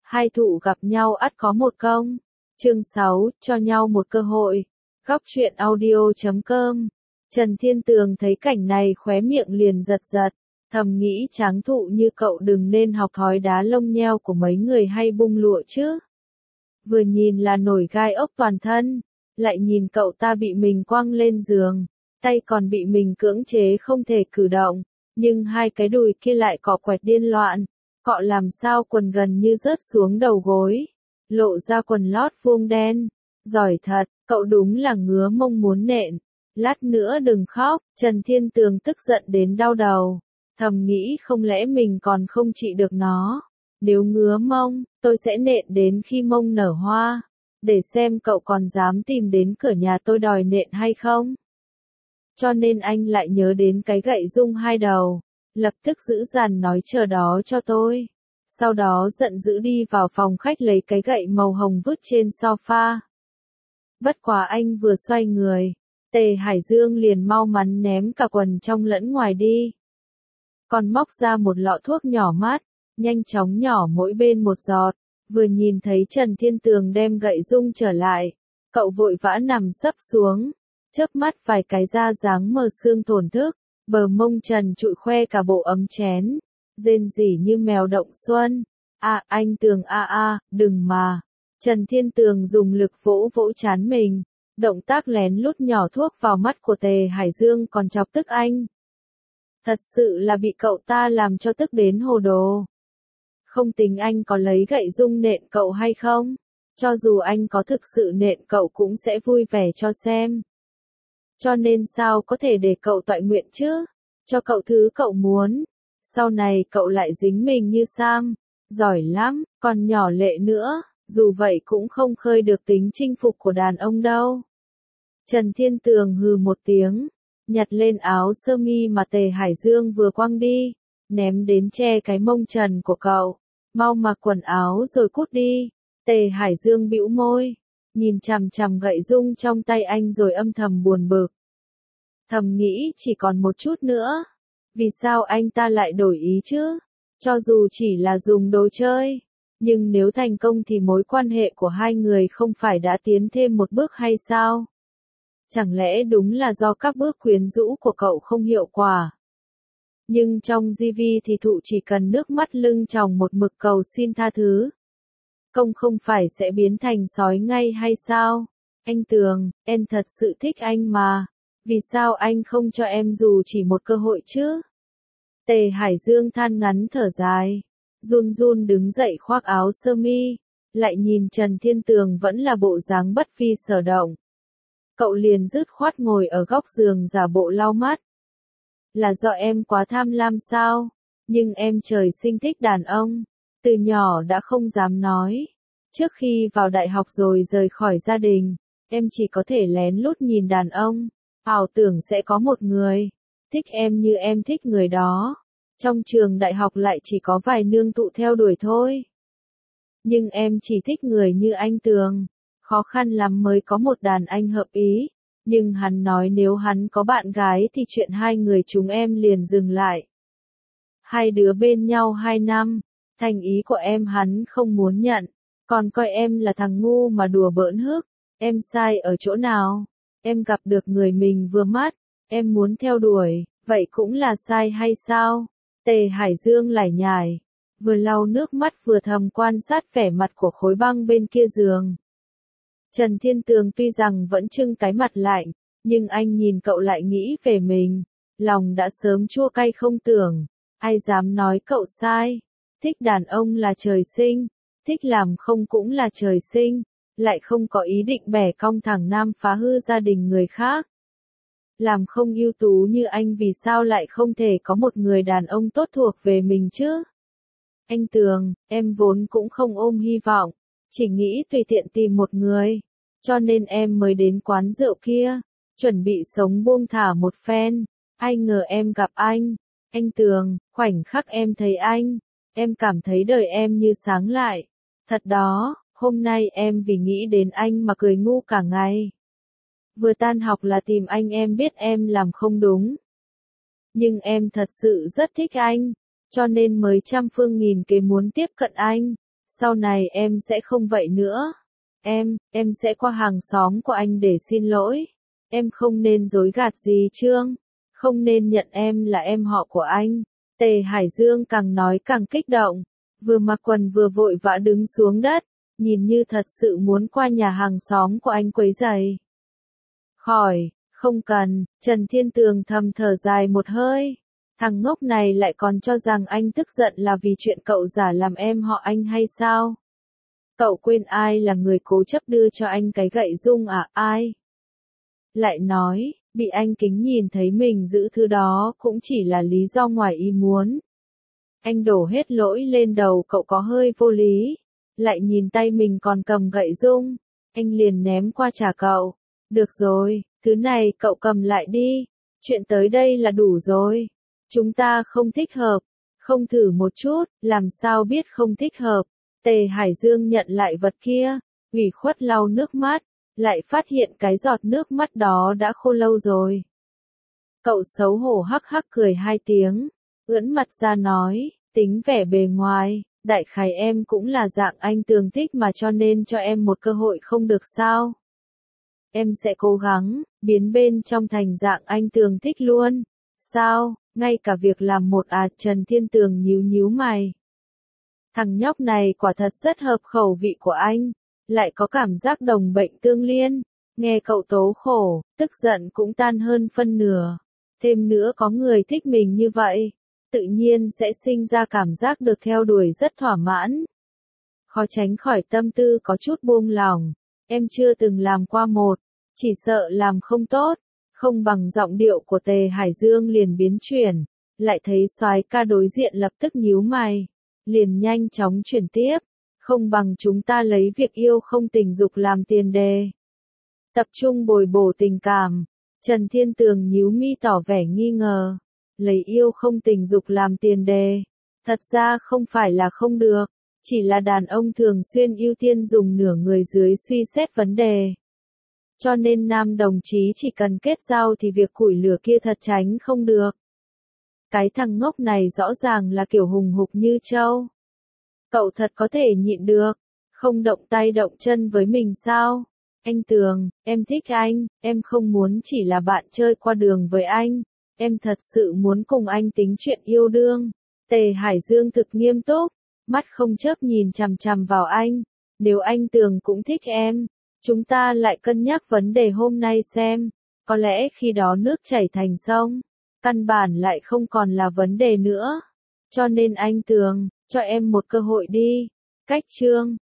Hai thụ gặp nhau ắt có một công. Chương 6, cho nhau một cơ hội. Góc truyện audio.com. Trần Thiên Tường thấy cảnh này khóe miệng liền giật giật, thầm nghĩ tráng thụ như cậu đừng nên học thói đá lông nheo của mấy người hay bung lụa chứ. Vừa nhìn là nổi gai ốc toàn thân, lại nhìn cậu ta bị mình quăng lên giường, tay còn bị mình cưỡng chế không thể cử động, nhưng hai cái đùi kia lại cọ quẹt điên loạn, cọ làm sao quần gần như rớt xuống đầu gối, lộ ra quần lót vuông đen. Giỏi thật, cậu đúng là ngứa mông muốn nện. Lát nữa đừng khóc, Trần Thiên Tường tức giận đến đau đầu, thầm nghĩ không lẽ mình còn không trị được nó. Nếu ngứa mông, tôi sẽ nện đến khi mông nở hoa, để xem cậu còn dám tìm đến cửa nhà tôi đòi nện hay không. Cho nên anh lại nhớ đến cái gậy rung hai đầu, lập tức giữ dằn nói chờ đó cho tôi. Sau đó giận dữ đi vào phòng khách lấy cái gậy màu hồng vứt trên sofa. Bất quá anh vừa xoay người, Tề Hải Dương liền mau mắn ném cả quần trong lẫn ngoài đi. Còn móc ra một lọ thuốc nhỏ mát, nhanh chóng nhỏ mỗi bên một giọt. Vừa nhìn thấy Trần Thiên Tường đem gậy rung trở lại, cậu vội vã nằm sấp xuống, chớp mắt vài cái ra dáng mờ xương thổn thức, bờ mông trần trụi khoe cả bộ ấm chén, rên rỉ như mèo động xuân. Anh Tường đừng mà. Trần Thiên Tường dùng lực vỗ vỗ trán mình, động tác lén lút nhỏ thuốc vào mắt của Tề Hải Dương còn chọc tức anh. Thật sự là bị cậu ta làm cho tức đến hồ đồ. Không tính anh có lấy gậy rung nện cậu hay không, cho dù anh có thực sự nện cậu cũng sẽ vui vẻ cho xem. Cho nên sao có thể để cậu toại nguyện chứ, cho cậu thứ cậu muốn, sau này cậu lại dính mình như Sam, giỏi lắm, còn nhỏ lệ nữa, dù vậy cũng không khơi được tính chinh phục của đàn ông đâu. Trần Thiên Tường hừ một tiếng, nhặt lên áo sơ mi mà Tề Hải Dương vừa quăng đi, ném đến che cái mông trần của cậu, mau mặc quần áo rồi cút đi. Tề Hải Dương bĩu môi, nhìn chằm chằm gậy rung trong tay anh rồi âm thầm buồn bực. Thầm nghĩ chỉ còn một chút nữa, vì sao anh ta lại đổi ý chứ, cho dù chỉ là dùng đồ chơi, nhưng nếu thành công thì mối quan hệ của hai người không phải đã tiến thêm một bước hay sao? Chẳng lẽ đúng là do các bước quyến rũ của cậu không hiệu quả? Nhưng trong GV thì thụ chỉ cần nước mắt lưng tròng một mực cầu xin tha thứ. Công không phải sẽ biến thành sói ngay hay sao? Anh Tường, em thật sự thích anh mà. Vì sao anh không cho em dù chỉ một cơ hội chứ? Tề Hải Dương than ngắn thở dài, run run đứng dậy khoác áo sơ mi, lại nhìn Trần Thiên Tường vẫn là bộ dáng bất phi sở động. Cậu liền dứt khoát ngồi ở góc giường giả bộ lau mắt. Là do em quá tham lam sao? Nhưng em trời sinh thích đàn ông, từ nhỏ đã không dám nói. Trước khi vào đại học rồi rời khỏi gia đình, em chỉ có thể lén lút nhìn đàn ông, ảo tưởng sẽ có một người thích em như em thích người đó. Trong trường đại học lại chỉ có vài nương tụ theo đuổi thôi. Nhưng em chỉ thích người như anh Tường, khó khăn lắm mới có một đàn anh hợp ý. Nhưng hắn nói nếu hắn có bạn gái thì chuyện hai người chúng em liền dừng lại. Hai đứa bên nhau 2 năm, thành ý của em hắn không muốn nhận, còn coi em là thằng ngu mà đùa bỡn hức. Em sai ở chỗ nào? Em gặp được người mình vừa mắt, em muốn theo đuổi, vậy cũng là sai hay sao? Tề Hải Dương lải nhải, vừa lau nước mắt vừa thầm quan sát vẻ mặt của khối băng bên kia giường. Trần Thiên Tường tuy rằng vẫn trưng cái mặt lạnh, nhưng anh nhìn cậu lại nghĩ về mình, lòng đã sớm chua cay không tưởng, ai dám nói cậu sai, thích đàn ông là trời sinh, thích làm không cũng là trời sinh, lại không có ý định bẻ cong thẳng nam phá hư gia đình người khác. Làm không ưu tú như anh vì sao lại không thể có một người đàn ông tốt thuộc về mình chứ? Anh Tường, em vốn cũng không ôm hy vọng, chỉ nghĩ tùy tiện tìm một người, cho nên em mới đến quán rượu kia, chuẩn bị sống buông thả một phen. Ai ngờ em gặp anh. Anh Tường, khoảnh khắc em thấy anh, em cảm thấy đời em như sáng lại. Thật đó, hôm nay em vì nghĩ đến anh mà cười ngu cả ngày. Vừa tan học là tìm anh, em biết em làm không đúng. Nhưng em thật sự rất thích anh, cho nên mới trăm phương nghìn kế muốn tiếp cận anh. Sau này em sẽ không vậy nữa. Em sẽ qua hàng xóm của anh để xin lỗi. Em không nên dối gạt dì Trương. Không nên nhận em là em họ của anh. Tề Hải Dương càng nói càng kích động. Vừa mặc quần vừa vội vã đứng xuống đất. Nhìn như thật sự muốn qua nhà hàng xóm của anh quấy rầy. Khỏi, không cần, Trần Thiên Tường thầm thở dài một hơi. Thằng ngốc này lại còn cho rằng anh tức giận là vì chuyện cậu giả làm em họ anh hay sao? Cậu quên ai là người cố chấp đưa cho anh cái gậy dung à? Ai? Lại nói, bị anh Kính nhìn thấy mình giữ thứ đó cũng chỉ là lý do ngoài ý muốn. Anh đổ hết lỗi lên đầu cậu có hơi vô lý. Lại nhìn tay mình còn cầm gậy dung. Anh liền ném qua trả cậu. Được rồi, thứ này cậu cầm lại đi. Chuyện tới đây là đủ rồi. Chúng ta không thích hợp. Không thử một chút, làm sao biết không thích hợp. Tề Hải Dương nhận lại vật kia. Ủy khuất lau nước mắt. Lại phát hiện cái giọt nước mắt đó đã khô lâu rồi. Cậu xấu hổ hắc hắc cười hai tiếng. Ưỡn mặt ra nói, tính vẻ bề ngoài. Đại khái em cũng là dạng anh Tường thích mà cho nên cho em một cơ hội không được sao. Em sẽ cố gắng, biến bên trong thành dạng anh Tường thích luôn. Sao, ngay cả việc làm một Trần Thiên Tường nhíu nhíu mày. Thằng nhóc này quả thật rất hợp khẩu vị của anh, lại có cảm giác đồng bệnh tương liên. Nghe cậu tố khổ, tức giận cũng tan hơn phân nửa. Thêm nữa có người thích mình như vậy. Tự nhiên sẽ sinh ra cảm giác được theo đuổi rất thỏa mãn. Khó tránh khỏi tâm tư có chút buông lỏng. Em chưa từng làm qua một, chỉ sợ làm không tốt. Không bằng giọng điệu của Tề Hải Dương liền biến chuyển. Lại thấy soái ca đối diện lập tức nhíu mày. Liền nhanh chóng chuyển tiếp. Không bằng chúng ta lấy việc yêu không tình dục làm tiền đề. Tập trung bồi bổ tình cảm. Trần Thiên Tường nhíu mi tỏ vẻ nghi ngờ. Lấy yêu không tình dục làm tiền đề. Thật ra không phải là không được, chỉ là đàn ông thường xuyên ưu tiên dùng nửa người dưới suy xét vấn đề. Cho nên nam đồng chí chỉ cần kết giao thì việc củi lửa kia thật tránh không được. Cái thằng ngốc này rõ ràng là kiểu hùng hục như trâu. Cậu thật có thể nhịn được, không động tay động chân với mình sao? Anh Tường, em thích anh, em không muốn chỉ là bạn chơi qua đường với anh. Em thật sự muốn cùng anh tính chuyện yêu đương. Tề Hải Dương thực nghiêm túc, mắt không chớp nhìn chằm chằm vào anh. Nếu anh Tường cũng thích em, chúng ta lại cân nhắc vấn đề hôm nay xem. Có lẽ khi đó nước chảy thành sông, căn bản lại không còn là vấn đề nữa. Cho nên anh Tường, cho em một cơ hội đi. Cách chương